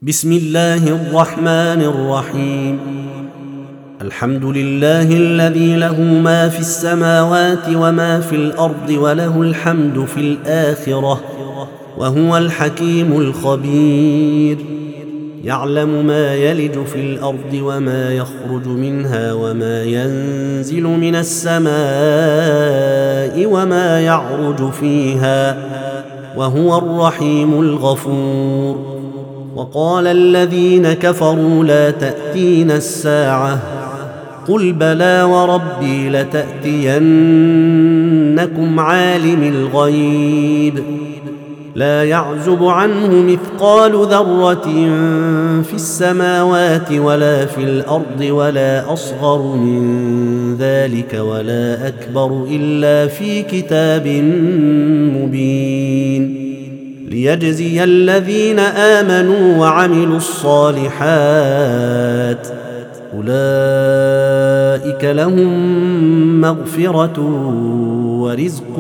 بسم الله الرحمن الرحيم. الحمد لله الذي له ما في السماوات وما في الأرض وله الحمد في الآخرة وهو الحكيم الخبير. يعلم ما يلج في الأرض وما يخرج منها وما ينزل من السماء وما يعرج فيها وهو الرحيم الغفور. وقال الذين كفروا لا تأتينا الساعة قل بلى وربي لتأتينكم عالم الغيب لا يعزب عنه مثقال ذرة في السماوات ولا في الأرض ولا أصغر من ذلك ولا أكبر إلا في كتاب مبين ليجزي الذين آمنوا وعملوا الصالحات أولئك لهم مغفرة ورزق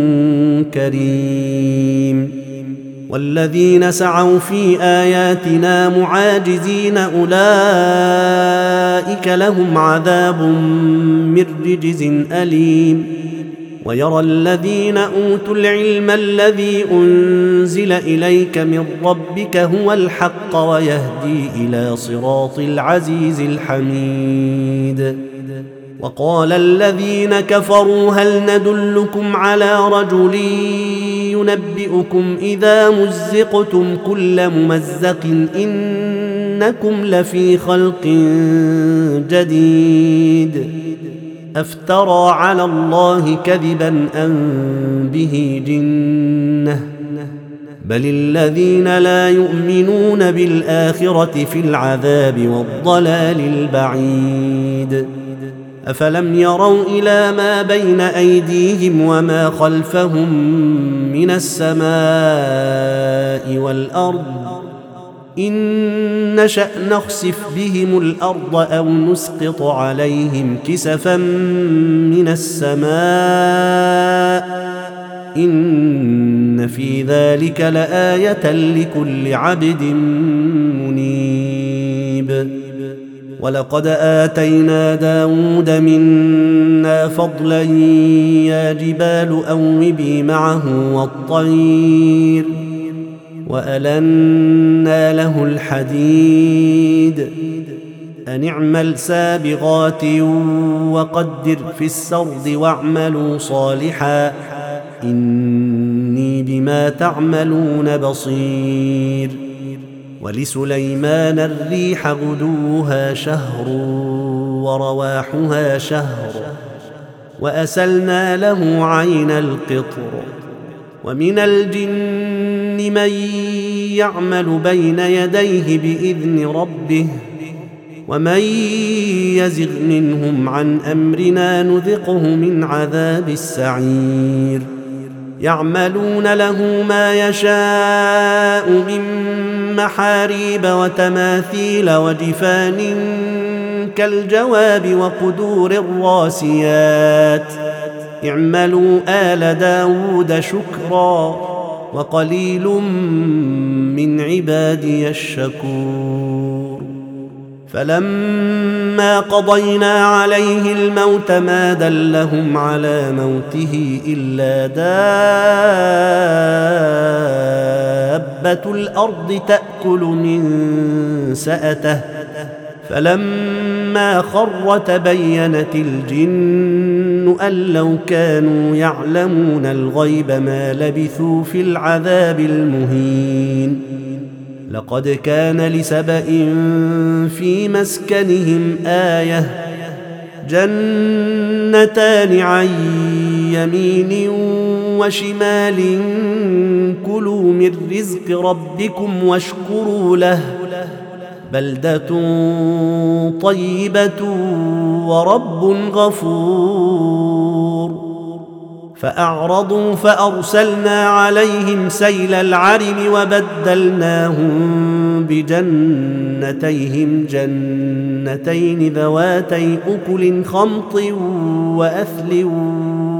كريم. والذين سعوا في آياتنا معاجزين أولئك لهم عذاب من رجز أليم. ويرى الذين أوتوا العلم الذي أنزل إليك من ربك هو الحق ويهدي إلى صراط العزيز الحميد. وقال الذين كفروا هل ندلكم على رجل ينبئكم إذا مزقتم كل ممزق إنكم لفي خلق جديد أفترى على الله كذبا أم به جنة بل الذين لا يؤمنون بالآخرة في العذاب والضلال البعيد. أفلم يروا إلى ما بين أيديهم وما خلفهم من السماء والأرض إن نشأ نخسف بهم الأرض أو نسقط عليهم كسفا من السماء إن في ذلك لآية لكل عبد منيب. ولقد آتينا داود منا فضلا يا جبال أوبي معه والطير وألنا له الحديد أن اعمل سابغات وقدر في السرد واعملوا صالحا إني بما تعملون بصير. ولسليمان الريح غدوها شهر ورواحها شهر وأسلنا له عين القطر. ومن الجن من يعمل بين يديه بإذن ربه ومن يزغ منهم عن أمرنا نذقه من عذاب السعير. يعملون له ما يشاء من محاريب وتماثيل وجفان كالجواب وقدور الراسيات اعملوا آل داود شكرا وقليل من عبادي الشكور. فلما قضينا عليه الموت ما دلهم على موته إلا دابة الأرض تأكل من سأته فلما خر تبينت الجن أن لو كانوا يعلمون الغيب ما لبثوا في العذاب المهين. لقد كان لسبإ في مسكنهم آية جنتان عن يمين وشمال كلوا من رزق ربكم واشكروا له بلدة طيبة ورب غفور. فأعرضوا فأرسلنا عليهم سيل العرم وبدلناهم بجنتيهم جنتين ذواتي أكل خمط وأثل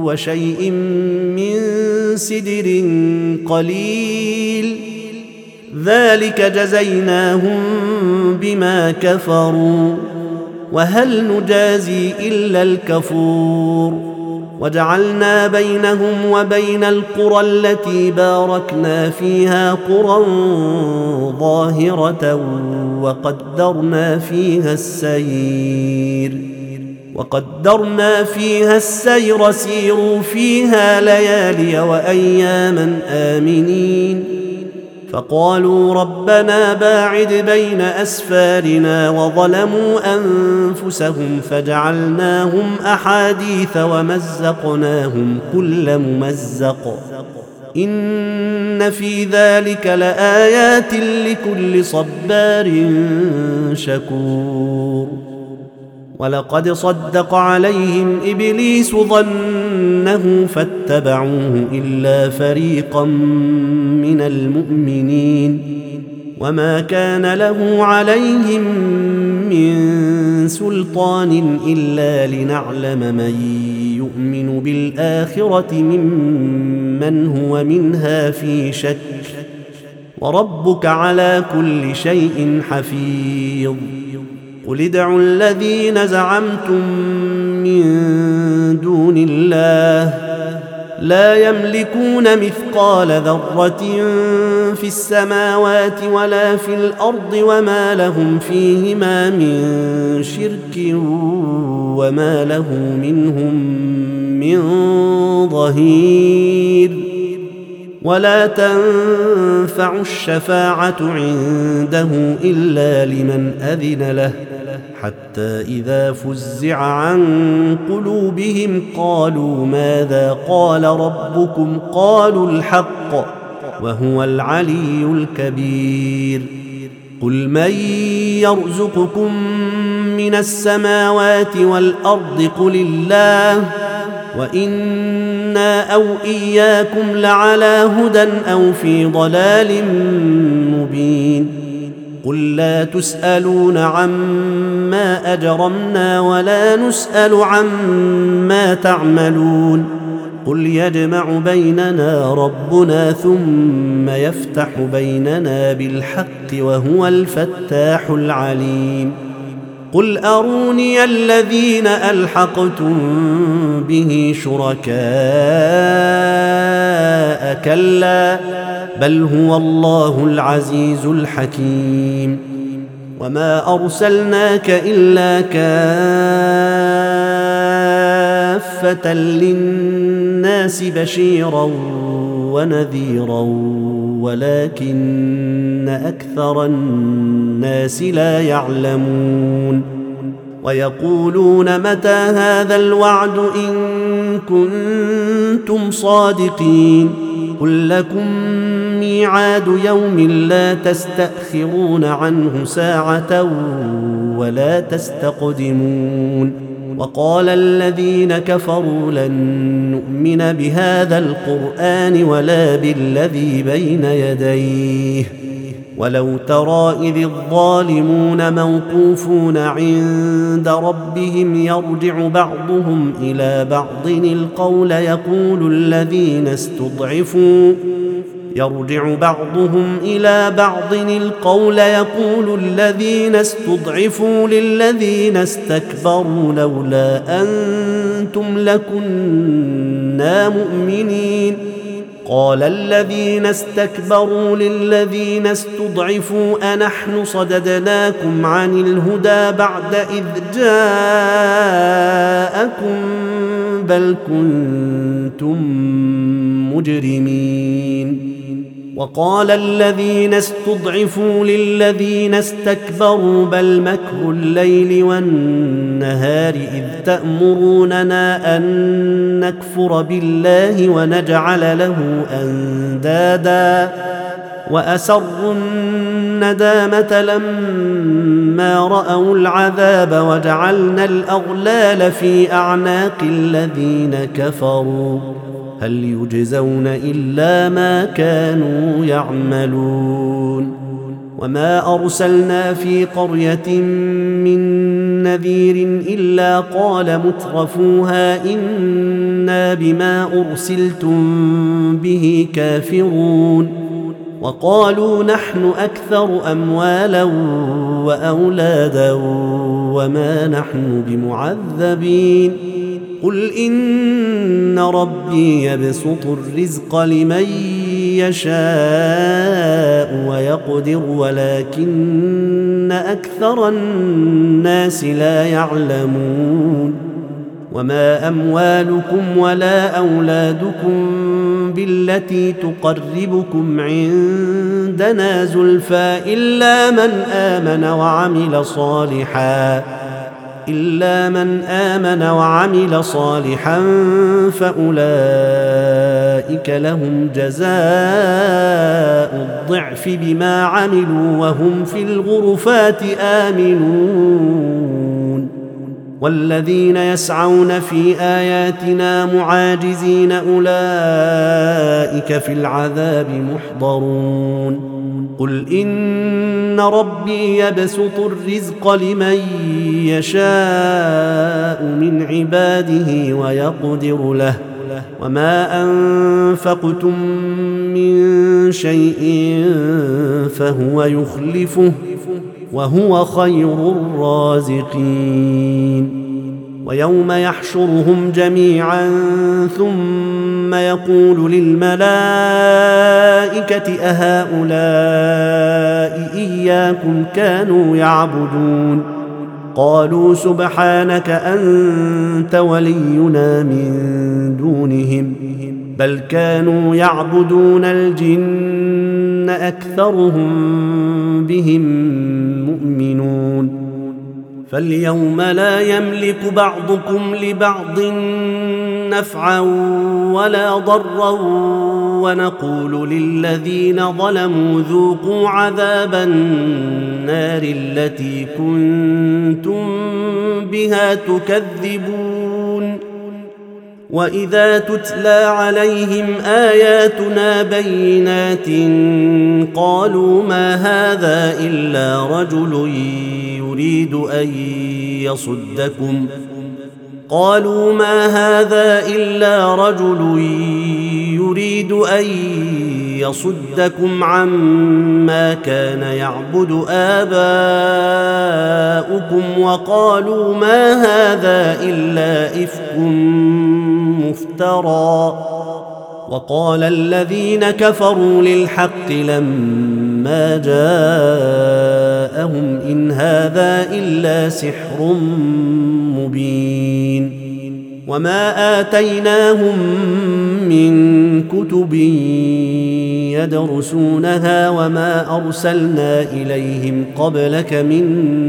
وشيء من سدر قليل ذلك جزيناهم بما كفروا وهل نجازي إلا الكفور وجعلنا بينهم وبين القرى التي باركنا فيها قرى ظاهرة وقدرنا فيها السير سيروا فيها ليالي وأياما آمنين فقالوا ربنا باعد بين أسفارنا وظلموا أنفسهم فجعلناهم أحاديث ومزقناهم كل ممزق إن في ذلك لآيات لكل صبار شكور ولقد صدق عليهم إبليس ظنه فاتبعوه إلا فريقا من المؤمنين وما كان له عليهم من سلطان إلا لنعلم من يؤمن بالآخرة ممن هو منها في شك وربك على كل شيء حفيظ قل ادعوا الذين زعمتم من دون الله لا يملكون مثقال ذرة في السماوات ولا في الأرض وما لهم فيهما من شرك وما له منهم من ظهير ولا تنفع الشفاعة عنده إلا لمن أذن له حتى إذا فزع عن قلوبهم قالوا ماذا قال ربكم قالوا الحق وهو العلي الكبير قل من يرزقكم من السماوات والأرض قل الله وإنا أو إياكم لعلى هدى أو في ضلال مبين قل لا تسألون عما أجرمنا ولا نسأل عما تعملون قل يجمع بيننا ربنا ثم يفتح بيننا بالحق وهو الفتاح العليم قل أروني الذين ألحقتم به شركاء كلا بل هو الله العزيز الحكيم وما أرسلناك إلا كافة للناس بشيرا ونذيرا ولكن أكثر الناس لا يعلمون ويقولون متى هذا الوعد إن كنتم صادقين قل لكم ميعاد يوم لا تستأخرون عنه ساعة ولا تستقدمون وقال الذين كفروا لن نؤمن بهذا القرآن ولا بالذي بين يديه ولو ترى إذ الظالمون موقوفون عند ربهم يرجع بعضهم إلى بعض القول يقول الذين استضعفوا للذين استكبروا لولا أنتم لكنا مؤمنين قال الذين استكبروا للذين استضعفوا أنحن صددناكم عن الهدى بعد إذ جاءكم بل كنتم مجرمين وقال الذين استضعفوا للذين استكبروا بل مكر الليل والنهار إذ تأمروننا أن نكفر بالله ونجعل له أندادا وأسروا الندامة لما رأوا العذاب وجعلنا الأغلال في أعناق الذين كفروا هل يجزون إلا ما كانوا يعملون وما أرسلنا في قرية من نذير إلا قال مترفوها إنا بما أرسلتم به كافرون وقالوا نحن أكثر أموالا وأولادا وما نحن بمعذبين قل إن ربي يبسط الرزق لمن يشاء ويقدر ولكن أكثر الناس لا يعلمون وما أموالكم ولا أولادكم بالتي تقربكم عندنا زلفى إلا من آمن وعمل صالحا فأولئك لهم جزاء الضعف بما عملوا وهم في الغرفات آمنون والذين يسعون في آياتنا معاجزين أولئك في العذاب محضرون قل إن ربي يبسط الرزق لمن يشاء من عباده ويقدر له وما أنفقتم من شيء فهو يخلفه وهو خير الرازقين ويوم يحشرهم جميعا ثم يقول للملائكة أهؤلاء إياكم كانوا يعبدون قالوا سبحانك أنت ولينا من دونهم بل كانوا يعبدون الجن أكثرهم بهم مؤمنون فاليوم لا يملك بعضكم لبعض نفعا ولا ضرا ونقول للذين ظلموا ذوقوا عذاب النار التي كنتم بها تكذبون وإذا تتلى عليهم آياتنا بينات قالوا ما هذا إلا رجل يريد أن يصدكم عما كان يعبد آباؤكم وقالوا ما هذا إلا إفك مفترى وقال الذين كفروا للحق لما جاءهم إن هذا إلا سحر مبين وما آتيناهم من كتب يدرسونها وما أرسلنا إليهم قبلك من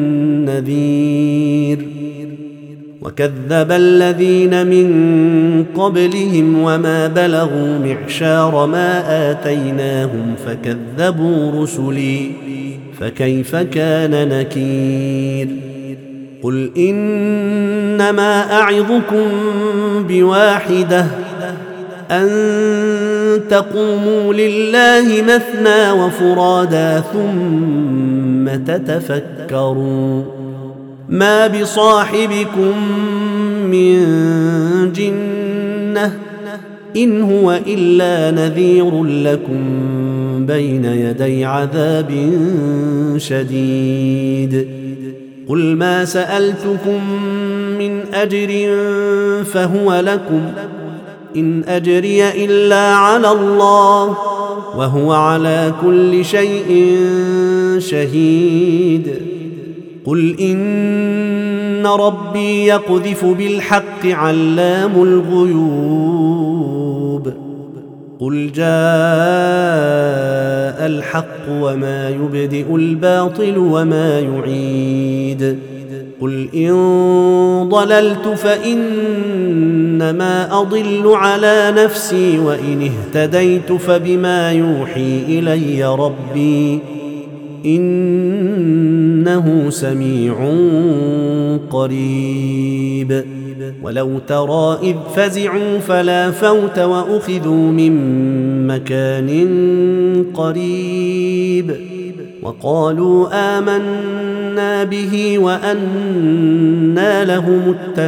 نذير وكذب الذين من قبلهم وما بلغوا معشار ما آتيناهم فكذبوا رسلي فكيف كان نكير قل إنما أعظكم بواحدة أن تقوموا لله مثنى وفرادا ثم تتفكروا ما بصاحبكم من جنة إن هو إلا نذير لكم بين يدي عذاب شديد قل ما سألتكم من أجر فهو لكم إن أجري إلا على الله وهو على كل شيء شهيد قل إن ربي يقذف بالحق علام الغيوب قل جاء الحق وما يبدئ الباطل وما يعيد قل إن ضللت فإنما أضل على نفسي وإن اهتديت فبما يوحي إلي ربي إنه سميع قريب ولو ترى إذ فزعوا فلا فوت وأخذوا من مكان قريب وقالوا آمنا به وأنى لهم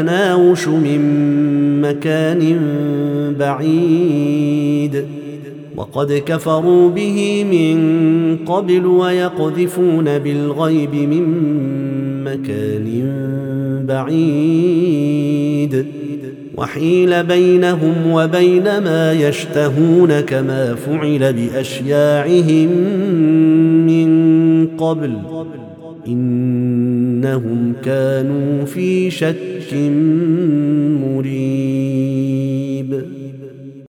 التناوش من مكان بعيد وقد كفروا به من قبل ويقذفون بالغيب من مكان بعيد وحيل بينهم وبين ما يشتهون كما فعل بأشياعهم من قبل إنهم كانوا في شك مريب.